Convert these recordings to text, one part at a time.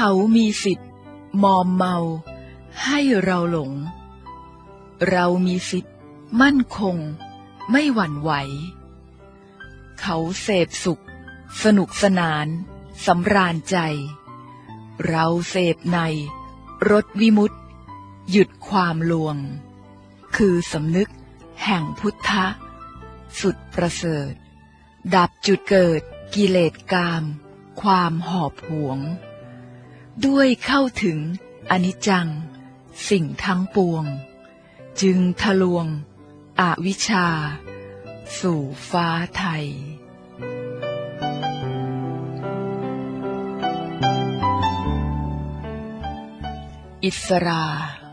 เขามีสิทธิ์มอมเมาให้เราหลงเรามีสิทธิ์มั่นคงไม่หวั่นไหวเขาเสพสุขสนุกสนานสำราญใจเราเสพในรสวิมุตติหยุดความลวงคือสำนึกแห่งพุทธะสุดประเสริฐดับจุดเกิดกิเลสกามความหอบหวงด้วยเข้าถึงอนิจจังสิ่งทั้งปวงจึงทะลวงอวิชชาสู่ฟ้าไทยอิสรา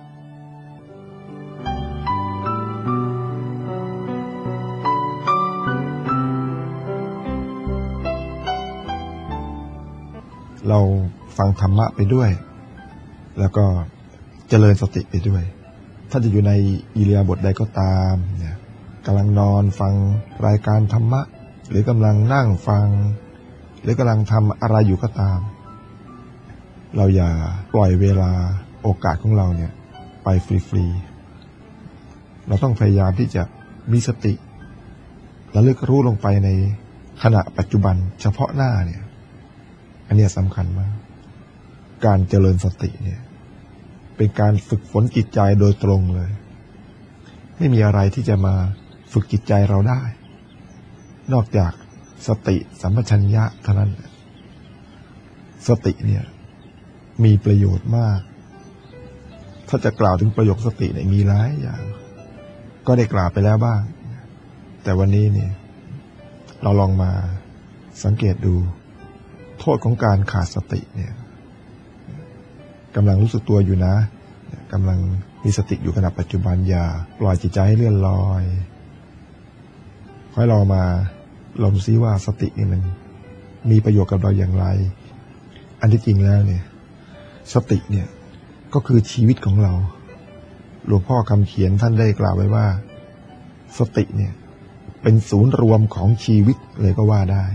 เราฟังธรรมะไปด้วยแล้วก็เจริญสติไปด้วยถ้าจะอยู่ในอิริยาบถใดก็ตามเนี่ยกำลังนอนฟังรายการธรรมะหรือกำลังนั่งฟังหรือกำลังทำอะไรอยู่ก็ตามเราอย่าปล่อยเวลาโอกาสของเราเนี่ยไปฟรีๆเราต้องพยายามที่จะมีสติระลึกรู้ลงไปในขณะปัจจุบันเฉพาะหน้าเนี่ยอันนี้สำคัญมากการเจริญสติเนี่ยเป็นการฝึกฝนจิตใจโดยตรงเลยไม่มีอะไรที่จะมาฝึกจิตใจเราได้นอกจากสติสัมปชัญญะเท่านั้นสติเนี่ยมีประโยชน์มากถ้าจะกล่าวถึงประโยชน์สติเนี่ยมีหลายอย่างก็ได้กล่าวไปแล้วบ้างแต่วันนี้เนี่ยเราลองมาสังเกตดูโทษของการขาดสติเนี่ยกำลังรู้สึกตัวอยู่นะกำลังมีสติอยู่ขณะปัจจุบันอย่าปล่อยจิตใจให้เลื่อนลอยค่อยลองมาลองซิว่าสตินี่มันมีประโยชน์กับเราอย่างไรอันที่จริงแล้วเนี่ยสติเนี่ยก็คือชีวิตของเราหลวงพ่อคำเขียนท่านได้กล่าวไว้ว่าสติเนี่ยเป็นศูนย์รวมของชีวิตเลยก็ว่าได้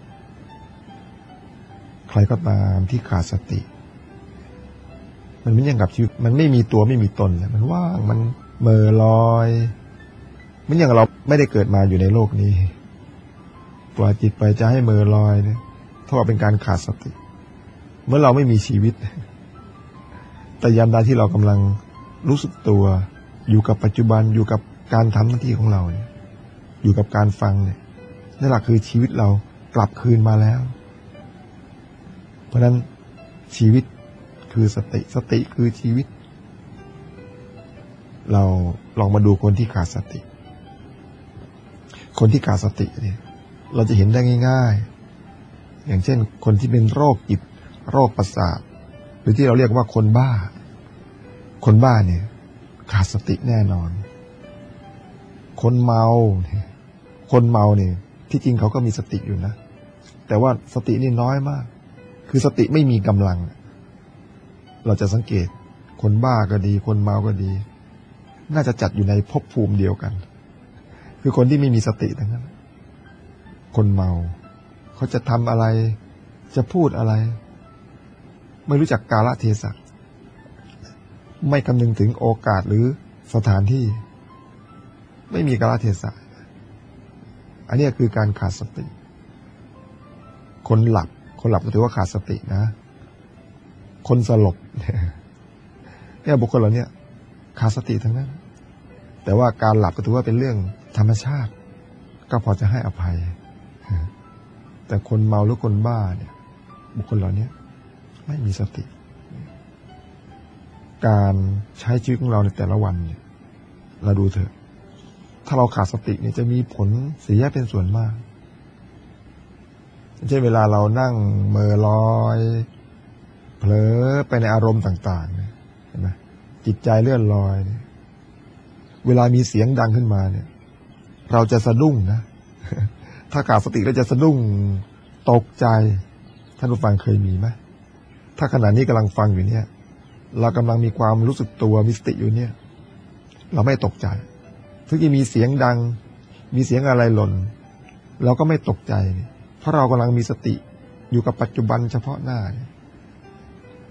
ใครก็ตามที่ขาดสติมันไม่อย่างกับชีวิตมันไม่มีตัวไม่มีตนเลยมันว่างมันเมื่อลอยมันอย่างเราไม่ได้เกิดมาอยู่ในโลกนี้ปล่อยจิตไปจะให้เมื่อลอยเนี่ยเท่ากับเป็นการขาดสติเมื่อเราไม่มีชีวิตแต่ยามใดที่เรากำลังรู้สึกตัวอยู่กับปัจจุบันอยู่กับการทำหน้าที่ของเราเนี่ยอยู่กับการฟังเนี่ยนั่นแหละคือชีวิตเรากลับคืนมาแล้วเพราะฉะนั้นชีวิตคือสติสติคือชีวิตเราลองมาดูคนที่ขาดสติคนที่ขาดสติเนี่ยเราจะเห็นได้ง่ายๆอย่างเช่นคนที่เป็นโรคจิตโรคประสาทหรือที่เราเรียกว่าคนบ้าคนบ้าเนี่ยขาดสติแน่นอนคนเมาเนี่ยที่จริงเขาก็มีสติอยู่นะแต่ว่าสตินี่น้อยมากคือสติไม่มีกำลังเราจะสังเกตคนบ้าก็ดีคนเมาก็ดีน่าจะจัดอยู่ในภพภูมิเดียวกันคือคนที่ไม่มีสติทั้งนั้นคนเมาเขาจะทำอะไรจะพูดอะไรไม่รู้จักกาลเทศะไม่คำนึงถึงโอกาสหรือสถานที่ไม่มีกาลเทศะอันนี้คือการขาดสติคนหลับก็ถือว่าขาดสตินะคนสลบเนี่ยบุคคลเหล่านี้ขาดสติทั้งนั้นแต่ว่าการหลับก็ถือว่าเป็นเรื่องธรรมชาติก็พอจะให้อภัยแต่คนเมาหรือคนบ้าเนี่ยบุคคลเหล่านี้ไม่มีสติการใช้ชีวิตของเราในแต่ละวันเนี่ยเราดูเถอะถ้าเราขาดสติเนี่ยจะมีผลเสียเป็นส่วนมากเช่นเวลาเรานั่งเมื่อลอยเผลอไปในอารมณ์ต่างๆเนี่ยเห็นไหมจิตใจเลื่อนลอยเนี่ยเวลามีเสียงดังขึ้นมาเนี่ยเราจะสะดุ้งนะ ถ้าขาดสติเราจะสะดุ้งตกใจท่านผู้ฟังเคยมีไหมถ้าขณะนี้กำลังฟังอยู่เนี่ยเรากำลังมีความรู้สึกตัวมีสติอยู่เนี่ยเราไม่ตกใจถึงจะมีเสียงดังมีเสียงอะไรหล่นเราก็ไม่ตกใจเพราะเรากำลังมีสติอยู่กับปัจจุบันเฉพาะหน้า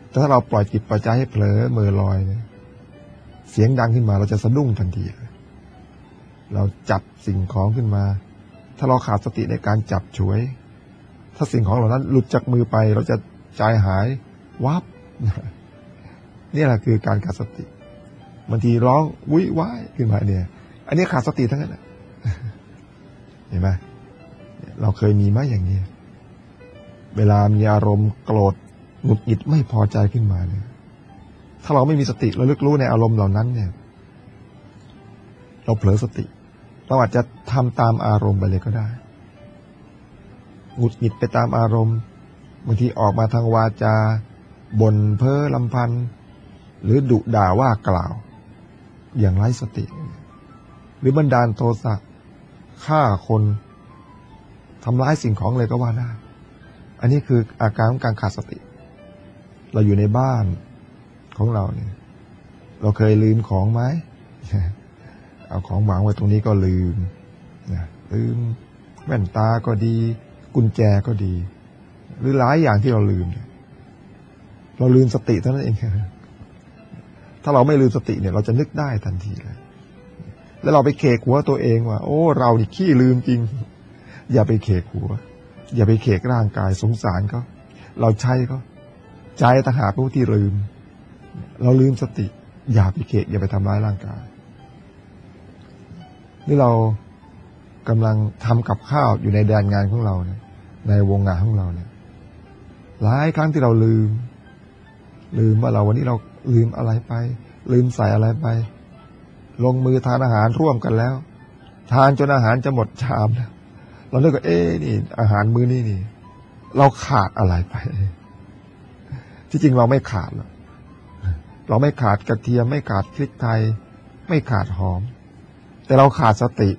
แต่ถ้าเราปล่อยจิตปล่อยใจให้เผลอเมื่อลอยเนี่ยเสียงดังขึ้นมาเราจะสะดุ้งทันทีเลยเราจับสิ่งของขึ้นมาถ้าเราขาดสติในการจับฉวยถ้าสิ่งของเหล่านั้นหลุดจากมือไปเราจะใจหายวับนี่แหละคือการขาดสติบางทีร้องวุ่ยว้ายขึ้นมาเนี่ยอันนี้ขาดสติทั้งนั้นเห็นไหมเราเคยมีไหมอย่างนี้เวลามีอารมณ์โกรธหงุดหงิดไม่พอใจขึ้นมาเนี่ยถ้าเราไม่มีสติระลึกรู้ในอารมณ์เหล่านั้นเนี่ยเราเผลอสติเราอาจจะทำตามอารมณ์ไปเลยก็ได้หงุดหงิดไปตามอารมณ์บางทีออกมาทางวาจาบ่นเพ้อลำพันหรือดุด่าว่ากล่าวอย่างไร้สติหรือบันดาลโทสะฆ่าคนทำร้ายสิ่งของเลยก็ว่าได้อันนี้คืออาการของการขาดสติเราอยู่ในบ้านของเราเนี่ยเราเคยลืมของไหมเอาของวางไว้ตรงนี้ก็ลืมลืมแว่นตาก็ดีกุญแจก็ดีหรือหลายอย่างที่เราลืมเราลืมสติเท่านั้นเองถ้าเราไม่ลืมสติเนี่ยเราจะนึกได้ทันทีเลยแล้วเราไปเขกหัวตัวเองว่าโอ้เรานี่ขี้ลืมจริงอย่าไปเขกหัวอย่าไปเขกร่างกายสงสารเขาเราใช้เขาใจต่างหากผู้ที่ลืมเราลืมสติอย่าไปเขกอย่าไปทำร้ายร่างกายนี่เรากำลังทำกับข้าวอยู่ในแดนงานของเราเนี่ยในวงงานของเราเนี่ยหลายครั้งที่เราลืมว่าเราวันนี้เราลืมอะไรไปลืมใส่อะไรไปลงมือทานอาหารร่วมกันแล้วทานจนอาหารจะหมดชามแล้วเราเลิกก็นี่อาหารมื้อนี้นี่เราขาดอะไรไปที่จริงเราไม่ขาดหรอกเราไม่ขาดกระเทียมไม่ขาดพริกไทยไม่ขาดหอมแต่เราขาดสติ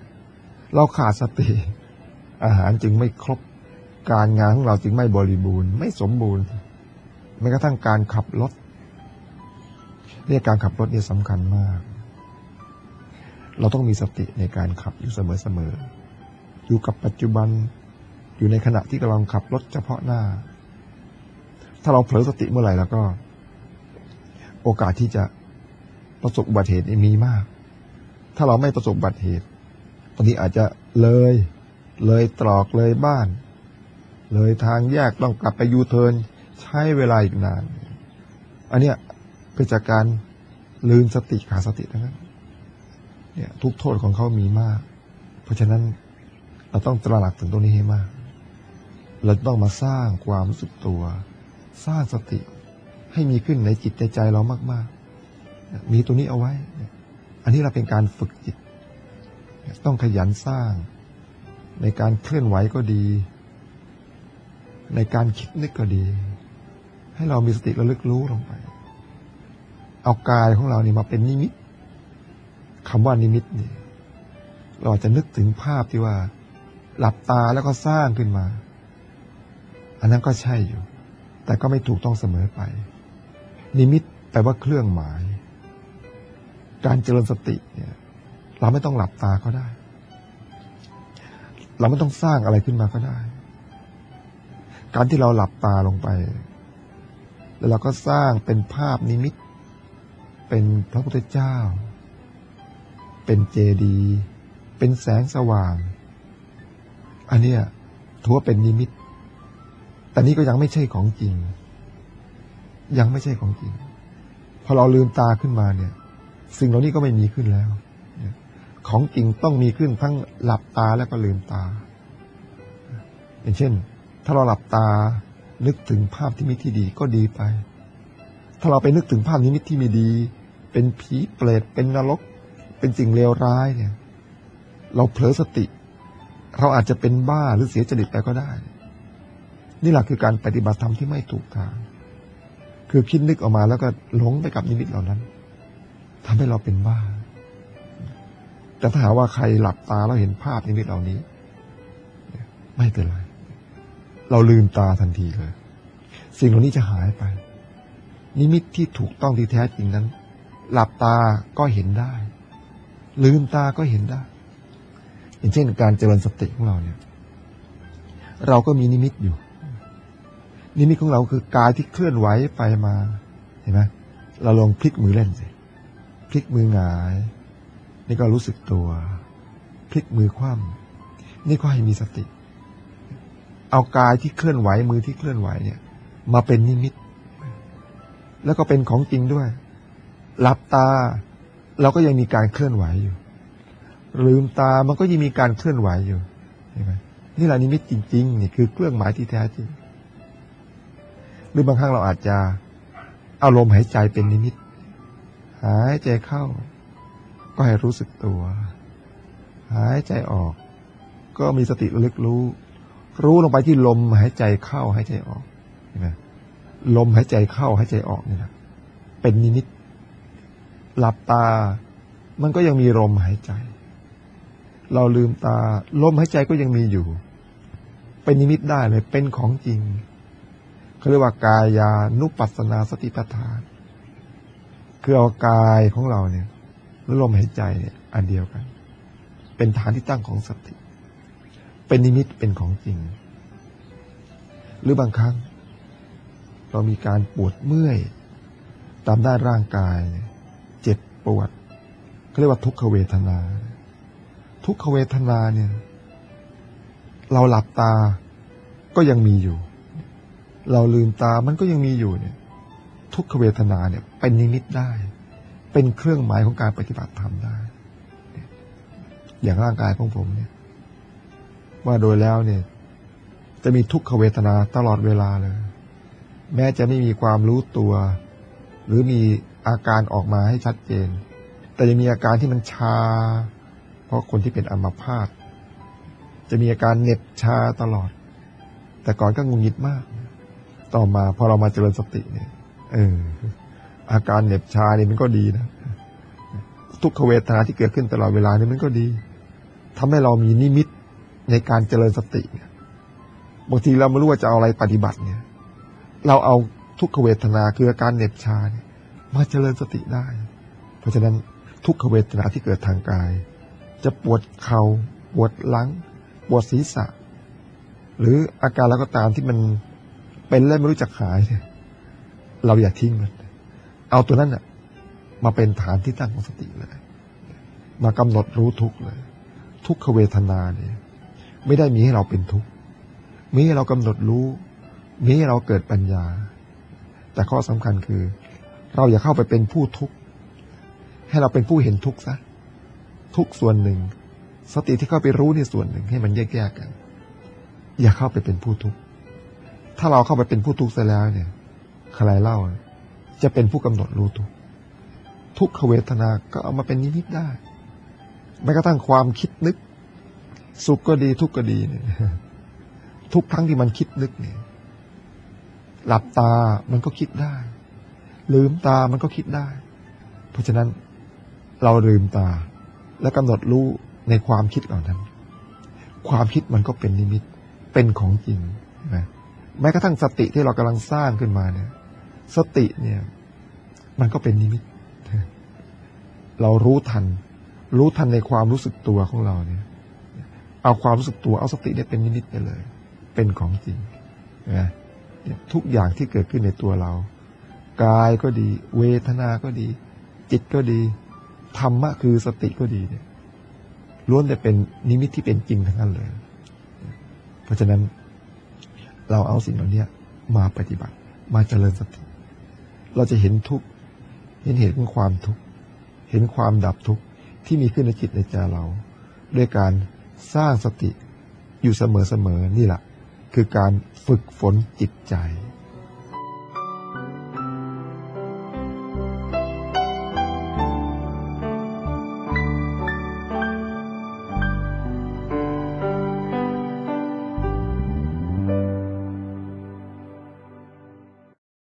อาหารจึงไม่ครบการงานของเราจึงไม่บริบูรณ์ไม่สมบูรณ์แม้กระทั่งการขับรถเนี่ยการขับรถเนี่ยสำคัญมากเราต้องมีสติในการขับอยู่เสมออยู่กับปัจจุบันอยู่ในขณะที่กำลังขับรถเฉพาะหน้าถ้าเราเผลอสติเมื่อไหร่แล้วก็โอกาสที่จะประสบอุบัติเหตุมีมากถ้าเราไม่ประสบอุบัติเหตุบางทีอาจจะเลยตรอกเลยบ้านเลยทางแยกต้องกลับไปยูเทิร์นใช้เวลาอีกนานอันเนี้ยเกิดจากการลืมสติขาดสติทั้งนั้นเนี่ยทุกโทษของเขามีมากเพราะฉะนั้นเราต้องตระหนักถึงตรงนี้ให้มากเราต้องมาสร้างความรู้สึกตัวสร้างสติให้มีขึ้นในจิตในใจเรามากๆมีตัวนี้เอาไว้อันนี้เราเป็นการฝึกจิตต้องขยันสร้างในการเคลื่อนไหวก็ดีในการคิดนึกก็ดีให้เรามีสติระลึกรู้ลงไปเอากายของเรานี่มาเป็นนิมิตคำว่านิมิตนี่เราจะนึกถึงภาพที่ว่าหลับตาแล้วก็สร้างขึ้นมาอันนั้นก็ใช่อยู่แต่ก็ไม่ถูกต้องเสมอไปนิมิตแปลว่าเครื่องหมายการเจริญสติเนี่ยเราไม่ต้องหลับตาก็ได้เราไม่ต้องสร้างอะไรขึ้นมาก็ได้การที่เราหลับตาลงไปแล้วเราก็สร้างเป็นภาพนิมิตเป็นพระพุทธเจ้าเป็นเจดีย์เป็นแสงสว่างอันเนี้ยถือว่าเป็นนิมิตแต่นี้ก็ยังไม่ใช่ของจริงยังไม่ใช่ของจริงพอเราลืมตาขึ้นมาเนี่ยสิ่งเหล่านี้ก็ไม่มีขึ้นแล้วของจริงต้องมีขึ้นทั้งหลับตาแล้วก็ลืมตาอย่างเช่นถ้าเราหลับตานึกถึงภาพที่มิตที่ดีก็ดีไปถ้าเราไปนึกถึงภาพนิมิตที่ไม่ดีเป็นผีเปรตเป็นนรกเป็นสิ่งเลวร้ายเนี่ยเราเผลอสติเราอาจจะเป็นบ้าหรือเสียจริตไปก็ได้นี่แหละคือการปฏิบัติธรรมที่ไม่ถูกทางคือคิดนึกออกมาแล้วก็หลงไปกับนิมิตเหล่านั้นทำให้เราเป็นบ้าแต่ถ้าหากว่าใครหลับตาแล้วเห็นภาพนิมิตเหล่านี้ไม่เป็นไรเราลืมตาทันทีเลยสิ่งเหล่านี้จะหายไปนิมิตที่ถูกต้องที่แท้จริงนั้นหลับตาก็เห็นได้ลืมตาก็เห็นได้อย่างเช่นการเจริญสติของเราเนี่ยเราก็มีนิมิตอยู่นิมิตของเราคือกายที่เคลื่อนไหวไปมาเห็นไหมเราลองพลิกมือเล่นสิพลิกมือหงายนี่ก็รู้สึกตัวพลิกมือคว่ำนี่ก็ให้มีสติเอากายที่เคลื่อนไหวมือที่เคลื่อนไหวเนี่ยมาเป็นนิมิตแล้วก็เป็นของจริงด้วยหลับตาเราก็ยังมีการเคลื่อนไหวอยู่ลืมตามันก็ยังมีการเคลื่อนไหวอยู่เห็นไหมนี่แหละนิมิตจริงๆนี่คือเครื่องหมายที่แท้จริงหรือบางครั้งเราอาจจะเอาลมหายใจเป็นนิมิตหายใจเข้าก็ให้รู้สึกตัวหายใจออกก็มีสติระลึกรู้ลงไปที่ลมหายใจเข้าหายใจออกเห็นไหมลมหายใจเข้าหายใจออกนี่นะเป็นนิมิตหลับตามันก็ยังมีลมหายใจเราลืมตาลมหายใจก็ยังมีอยู่เป็นนิมิตได้เลยเป็นของจริงเขาเรียกว่ากายานุปัสสนาสติปัฏฐานคือเอากายของเราเนี่ยและลมหายใจเนี่ยอันเดียวกันเป็นฐานที่ตั้งของสติเป็นนิมิตเป็นของจริงหรือบางครั้งเรามีการปวดเมื่อยตามด้านร่างกายเจ็บปวดเขาเรียกว่าทุกขเวทนาทุกขเวทนาเนี่ยเราหลับตาก็ยังมีอยู่เราลืมตามันก็ยังมีอยู่เนี่ยทุกขเวทนาเนี่ยเป็นนิมิตได้เป็นเครื่องหมายของการปฏิบัติธรรมได้อย่างร่างกายของผมเนี่ยว่าโดยแล้วเนี่ยจะมีทุกขเวทนาตลอดเวลาเลยแม้จะไม่มีความรู้ตัวหรือมีอาการออกมาให้ชัดเจนแต่จะมีอาการที่มันชาเพราะคนที่เป็นอัมพาตจะมีอาการเหน็บชาตลอดแต่ก่อนก็งุนงิดมากต่อมาพอเรามาเจริญสติเนี่ยอาการเหน็บชาเนี่ยมันก็ดีนะทุกขเวทนาที่เกิดขึ้นตลอดเวลาเนี่ยมันก็ดีทำให้เรามีนิมิตในการเจริญสติเนี่ยบางทีเราไม่รู้ว่าจะเอาอะไรปฏิบัติเนี่ยเราเอาทุกขเวทนาคืออาการเหน็บชาเนี่ยมาเจริญสติได้เพราะฉะนั้นทุกขเวทนาที่เกิดทางกายจะปวดเข่าปวดหลังปวดศีรษะหรืออาการแล้วก็ตามที่มันเป็นแล้วไม่รู้จักหายเนี่ยเราอย่าทิ้งมันเอาตัวนั้นน่ะมาเป็นฐานที่ตั้งของสติเลยมากำหนดรู้ทุกข์เลยทุกขเวทนาเนี่ยไม่ได้มีให้เราเป็นทุกข์มีให้เรากำหนดรู้มีให้เราเกิดปัญญาแต่ข้อสำคัญคือเราอย่าเข้าไปเป็นผู้ทุกข์ให้เราเป็นผู้เห็นทุกข์ซะทุกส่วนหนึ่งสติที่เข้าไปรู้ในส่วนหนึ่งให้มันแยกๆกันอย่าเข้าไปเป็นผู้ทุกข์ถ้าเราเข้าไปเป็นผู้ทุกข์ซะแล้วเนี่ยใครเล่าจะเป็นผู้กำหนดรู้ทุกข์ทุกขเวทนาก็เอามาเป็นนิมิตได้แม้กระทั่งความคิดนึกสุขก็ดีทุกข์ก็ดีเนี่ยทุกครั้งที่มันคิดนึกเนี่ยหลับตามันก็คิดได้ลืมตามันก็คิดได้เพราะฉะนั้นเราลืมตาและกำหนดรู้ในความคิดเหล่านั้นความคิดมันก็เป็นนิมิตเป็นของจริงนะแม้กระทั่งสติที่เรากำลังสร้างขึ้นมาเนี่ยสติเนี่ยมันก็เป็นนิมิตเรารู้ทันในความรู้สึกตัวของเราเนี่ยเอาความรู้สึกตัวเอาสติเนี่ยเป็นนิมิตไปเลยเป็นของจริงนะทุกอย่างที่เกิดขึ้นในตัวเรากายก็ดีเวทนาก็ดีจิตก็ดีธรรมะคือสติก็ดีเนี่ยล้วนแต่เป็นนิมิตที่เป็นจริงทั้งนั้นเลยเพราะฉะนั้นเราเอาสิ่งเหล่านี้มาปฏิบัติมาเจริญสติเราจะเห็นทุกข์เห็นเหตุของความทุกข์เห็นความดับทุกข์ที่มีขึ้นในจิตในใจเราด้วยการสร้างสติอยู่เสมอๆนี่แหละคือการฝึกฝนจิตใจ